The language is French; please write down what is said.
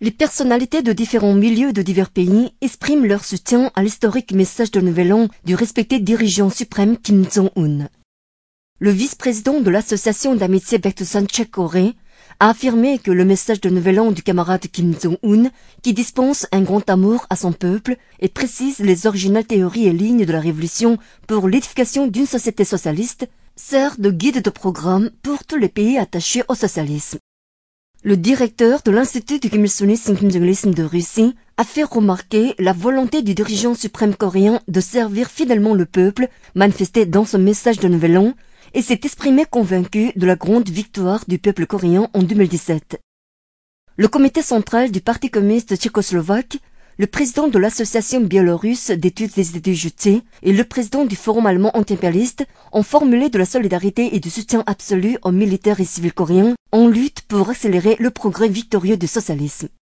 Les personnalités de différents milieux de divers pays expriment leur soutien à l'historique message de Nouvel An du respecté dirigeant suprême Kim Jong-un. Le vice-président de l'association d'amitié Baekdusan Tchèque-Corée a affirmé que le message de Nouvel An du camarade Kim Jong-un, qui dispense un grand amour à son peuple et précise les originales théories et lignes de la révolution pour l'édification d'une société socialiste, sert de guide de programme pour tous les pays attachés au socialisme. Le directeur de l'Institut du Kim Il-sung de Russie a fait remarquer la volonté du dirigeant suprême coréen de servir fidèlement le peuple, manifestée dans son message de Nouvel An, et s'est exprimé convaincu de la grande victoire du peuple coréen en 2017. Le comité central du Parti communiste tchécoslovaque, le président de l'association biélorusse d'études des idées jutées et le président du forum allemand anti-impérialiste ont formulé de la solidarité et du soutien absolu aux militaires et civils coréens en lutte pour accélérer le progrès victorieux du socialisme.